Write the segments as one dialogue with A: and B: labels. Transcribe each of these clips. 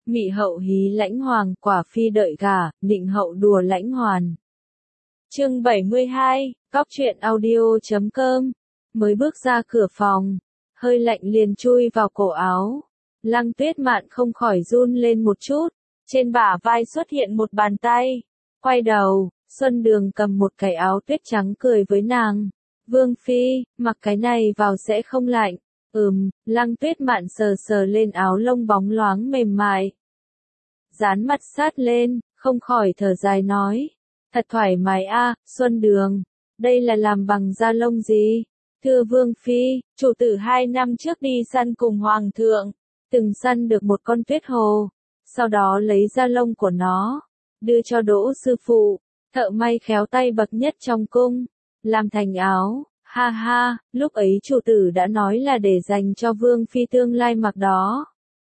A: Mị hậu hí lãnh hoàng, quả phi đợi gả, nịnh hậu đùa lãnh hoàn. Chương 72, Cóc truyện audio.com. Mới bước ra cửa phòng, hơi lạnh liền chui vào cổ áo. Lăng Tuyết Mạn không khỏi run lên một chút, trên bả vai xuất hiện một bàn tay. Quay đầu, Xuân Đường cầm một cái áo tuyết trắng cười với nàng. Vương phi, mặc cái này vào sẽ không lạnh. Lăng Tuyết Mạn sờ sờ lên áo lông bóng loáng mềm mại. Dán mặt sát lên, không khỏi thở dài nói. Thật thoải mái a, Xuân Đường. Đây là làm bằng da lông gì? Thưa Vương phi, chủ tử 2 năm trước đi săn cùng Hoàng thượng, từng săn được một con tuyết hồ. Sau đó lấy da lông của nó, đưa cho Đỗ sư phụ, thợ may khéo tay bậc nhất trong cung, làm thành áo. Ha ha, lúc ấy chủ tử đã nói là để dành cho Vương phi tương lai mặc đó.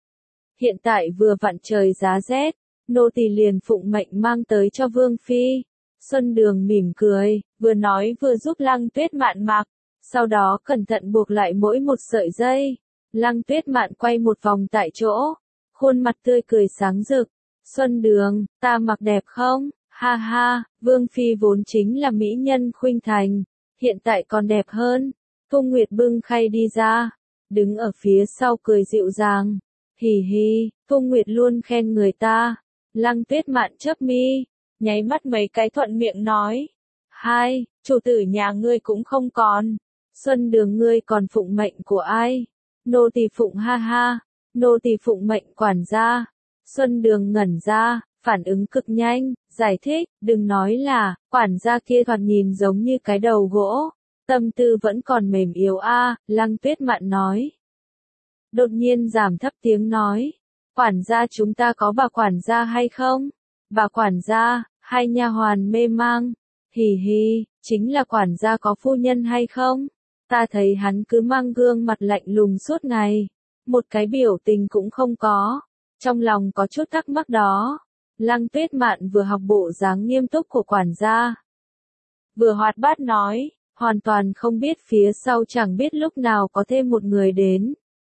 A: Hiện tại vừa vặn trời giá rét, nô tỳ liền phụng mệnh mang tới cho Vương phi. Xuân Đường mỉm cười, vừa nói vừa giúp Lăng Tuyết Mạn mặc, sau đó cẩn thận buộc lại mỗi một sợi dây. Lăng Tuyết Mạn quay một vòng tại chỗ, khuôn mặt tươi cười sáng rực. Xuân Đường, ta mặc đẹp không? Ha ha, Vương phi vốn chính là mỹ nhân khuynh thành, hiện tại còn đẹp hơn. Cung Nguyệt bưng khay đi ra, đứng ở phía sau cười dịu dàng. Hì hì, Cung Nguyệt luôn khen người ta. Lăng Tuyết Mạn chớp mi, nháy mắt mấy cái thuận miệng nói. Hai, chủ tử nhà ngươi cũng không còn. Xuân Đường ngươi còn phụng mệnh của ai? Nô tỳ phụng ha ha, nô tỳ phụng mệnh quản gia. Xuân Đường ngẩn ra, phản ứng cực nhanh, giải thích, đừng nói là, quản gia kia thoạt nhìn giống như cái đầu gỗ, tâm tư vẫn còn mềm yếu a. Lăng Tuyết Mạn nói. Đột nhiên giảm thấp tiếng nói, quản gia chúng ta có bà quản gia hay không? Bà quản gia, hai nha hoàn mê mang. Hì hì, chính là quản gia có phu nhân hay không? Ta thấy hắn cứ mang gương mặt lạnh lùng suốt ngày, một cái biểu tình cũng không có. Trong lòng có chút thắc mắc đó. Lăng Tuyết Mạn vừa học bộ dáng nghiêm túc của quản gia, vừa hoạt bát nói, hoàn toàn không biết phía sau chẳng biết lúc nào có thêm một người đến.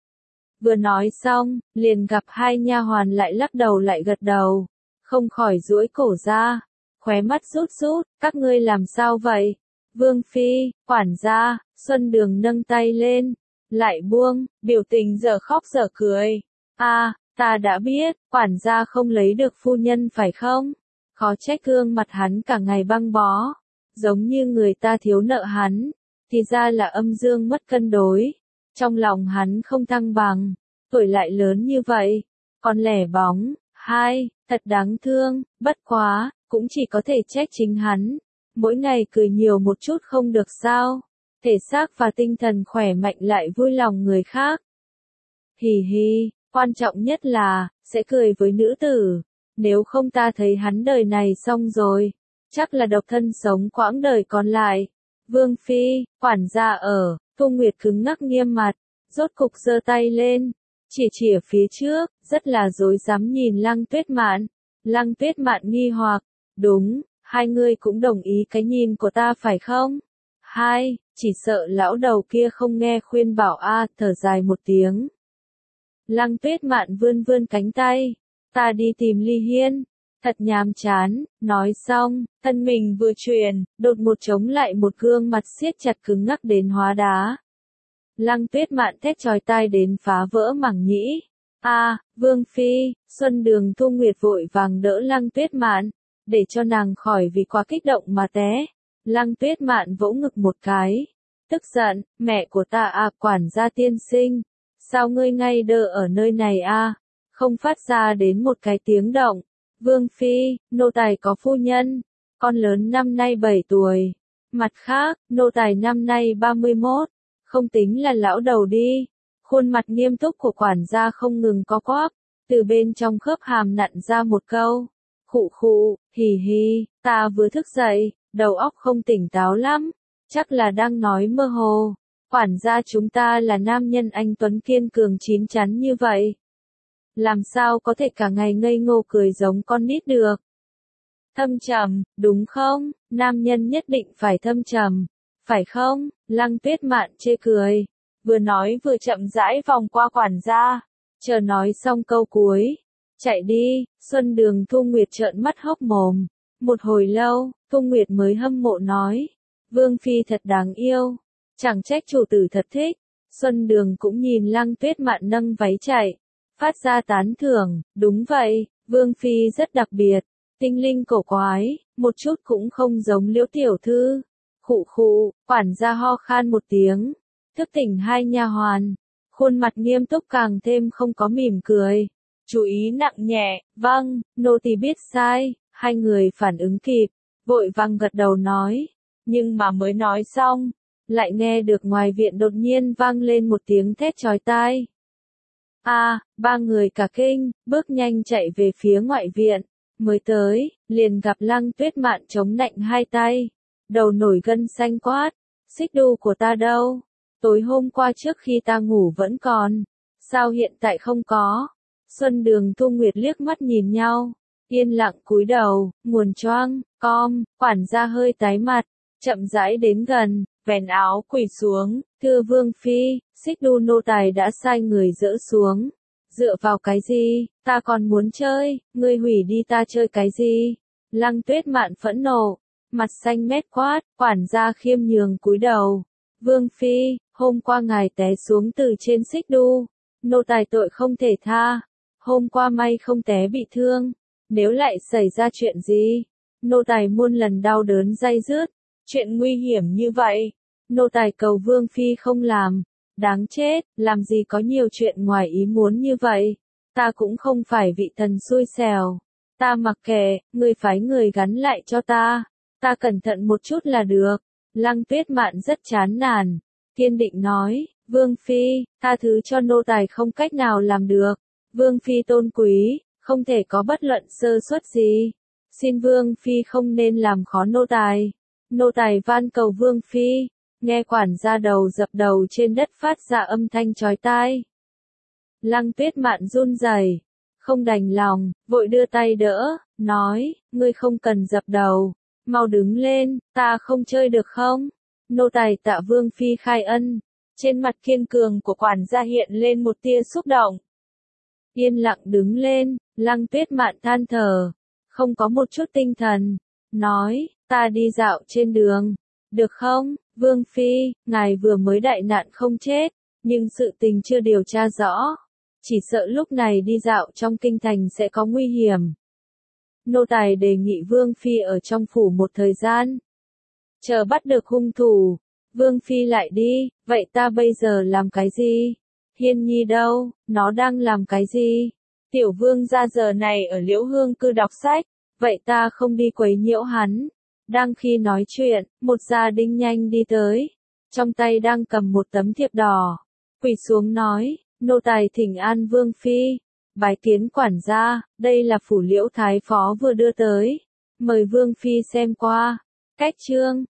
A: Vừa nói xong, liền gặp hai nha hoàn lại lắc đầu lại gật đầu, không khỏi duỗi cổ ra, khóe mắt rút rút, các ngươi làm sao vậy? Vương phi, quản gia. Xuân Đường nâng tay lên, lại buông, biểu tình dở khóc dở cười. Ta đã biết, quản gia không lấy được phu nhân phải không? Khó trách gương mặt hắn cả ngày băng bó, giống như người ta thiếu nợ hắn, thì ra là âm dương mất cân đối. Trong lòng hắn không thăng bằng, tuổi lại lớn như vậy, còn lẻ bóng. Hai, thật đáng thương, bất quá, cũng chỉ có thể trách chính hắn. Mỗi ngày cười nhiều một chút không được sao? Thể xác và tinh thần khỏe mạnh lại vui lòng người khác. Hì hì, quan trọng nhất là, sẽ cười với nữ tử. Nếu không ta thấy hắn đời này xong rồi, chắc là độc thân sống quãng đời còn lại. Vương phi, quản gia ở. Cung Nguyệt cứng ngắc nghiêm mặt, rốt cục giơ tay lên, chìa phía trước, rất là rối rắm nhìn Lăng Tuyết Mạn. Lăng Tuyết Mạn nghi hoặc, đúng, hai người cũng đồng ý cái nhìn của ta phải không? Hai, chỉ sợ lão đầu kia không nghe khuyên bảo thở dài một tiếng. Lăng Tuyết Mạn vươn vươn cánh tay, ta đi tìm Ly Hiên, thật nhàm chán. Nói xong, thân mình vừa chuyển, đột một chống lại một gương mặt siết chặt cứng ngắc đến hóa đá. Lăng Tuyết Mạn thét chói tai đến phá vỡ màng nhĩ. Vương phi. Xuân Đường Thu Nguyệt vội vàng đỡ Lăng Tuyết Mạn, để cho nàng khỏi vì quá kích động mà té. Lăng Tuyết Mạn vỗ ngực một cái, tức giận, mẹ của ta quản gia tiên sinh, sao ngươi ngay đơ ở nơi này không phát ra đến một cái tiếng động. Vương phi, nô tài có phu nhân, con lớn năm nay 7 tuổi, mặt khác, nô tài năm nay 31, không tính là lão đầu đi. Khuôn mặt nghiêm túc của quản gia không ngừng co quắp, từ bên trong khớp hàm nặn ra một câu. Khụ khụ, hì hì, ta vừa thức dậy, đầu óc không tỉnh táo lắm, chắc là đang nói mơ hồ. Quản gia chúng ta là nam nhân anh tuấn kiên cường chín chắn như vậy, làm sao có thể cả ngày ngây ngô cười giống con nít được? Thâm trầm, đúng không? Nam nhân nhất định phải thâm trầm, phải không? Lăng Tuyết Mạn chê cười, vừa nói vừa chậm rãi vòng qua quản gia, chờ nói xong câu cuối, Chạy đi, Xuân Đường Thu Nguyệt trợn mắt hốc mồm. Một hồi lâu, Thu Nguyệt mới hâm mộ nói. Vương Phi thật đáng yêu. Chẳng trách chủ tử thật thích. Xuân Đường cũng nhìn Lăng Tuyết Mạn nâng váy chạy. Phát ra tán thưởng, đúng vậy, Vương Phi rất đặc biệt. Tinh linh cổ quái, một chút cũng không giống Liễu tiểu thư. Khụ khụ, quản gia ho khan một tiếng. Thức tỉnh hai nha hoàn. Khuôn mặt nghiêm túc càng thêm không có mỉm cười. Chú ý nặng nhẹ, vâng, nô tỳ biết sai. Hai người phản ứng kịp, vội vàng gật đầu nói. Nhưng mà mới nói xong, lại nghe được ngoài viện đột nhiên vang lên một tiếng thét chói tai. Ba người cả kinh, bước nhanh chạy về phía ngoại viện. Mới tới, liền gặp Lăng Tuyết Mạn chống nạnh hai tay. Đầu nổi gân xanh quát. Xích đu của ta đâu? Tối hôm qua trước khi ta ngủ vẫn còn. Sao hiện tại không có? Xuân Đường Thu Nguyệt liếc mắt nhìn nhau. Yên lặng cúi đầu, nguồn choang, quản gia hơi tái mặt. Chậm rãi đến gần, vén áo quỳ xuống. Thưa Vương Phi, xích đu nô tài đã sai người dỡ xuống. Dựa vào cái gì, ta còn muốn chơi, ngươi hủy đi ta chơi cái gì? Lăng Tuyết Mạn phẫn nộ, mặt xanh mét quát, quản gia khiêm nhường cúi đầu. Vương Phi, hôm qua ngài té xuống từ trên xích đu, nô tài tội không thể tha. Hôm qua may không té bị thương, nếu lại xảy ra chuyện gì, nô tài muôn lần đau đớn day dứt. Chuyện nguy hiểm như vậy, nô tài cầu Vương Phi không làm. Đáng chết, làm gì có nhiều chuyện ngoài ý muốn như vậy. Ta cũng không phải vị thần xui xẻo. Ta mặc kệ, ngươi phái người gắn lại cho ta. Ta cẩn thận một chút là được. Lăng Tuyết Mạn rất chán nản. Kiên định nói, Vương Phi, tha thứ cho nô tài không cách nào làm được. Vương Phi tôn quý, không thể có bất luận sơ suất gì. Xin Vương Phi không nên làm khó nô tài. Nô tài van cầu Vương Phi. Nghe quản gia đầu dập đầu trên đất phát ra âm thanh chói tai. Lăng Tuyết Mạn run rẩy, không đành lòng, vội đưa tay đỡ, nói, ngươi không cần dập đầu, mau đứng lên, ta không chơi được không? Nô tài tạ Vương Phi khai ân. Trên mặt kiên cường của quản gia hiện lên một tia xúc động. Yên lặng đứng lên, Lăng Tuyết Mạn than thở, không có một chút tinh thần, nói, ta đi dạo trên đường, được không? Vương Phi, ngài vừa mới đại nạn không chết, nhưng sự tình chưa điều tra rõ. Chỉ sợ lúc này đi dạo trong kinh thành sẽ có nguy hiểm. Nô tài đề nghị Vương Phi ở trong phủ một thời gian. Chờ bắt được hung thủ, Vương Phi lại đi, vậy ta bây giờ làm cái gì? Hiên Nhi đâu, nó đang làm cái gì? Tiểu Vương gia giờ này ở Liễu Hương cư đọc sách, vậy ta không đi quấy nhiễu hắn. Đang khi nói chuyện, một gia đình nhanh đi tới, trong tay đang cầm một tấm thiệp đỏ, quỳ xuống nói, nô tài thỉnh an Vương Phi, bái kiến quản gia, đây là phủ Liễu Thái Phó vừa đưa tới, mời Vương Phi xem qua. Cách chương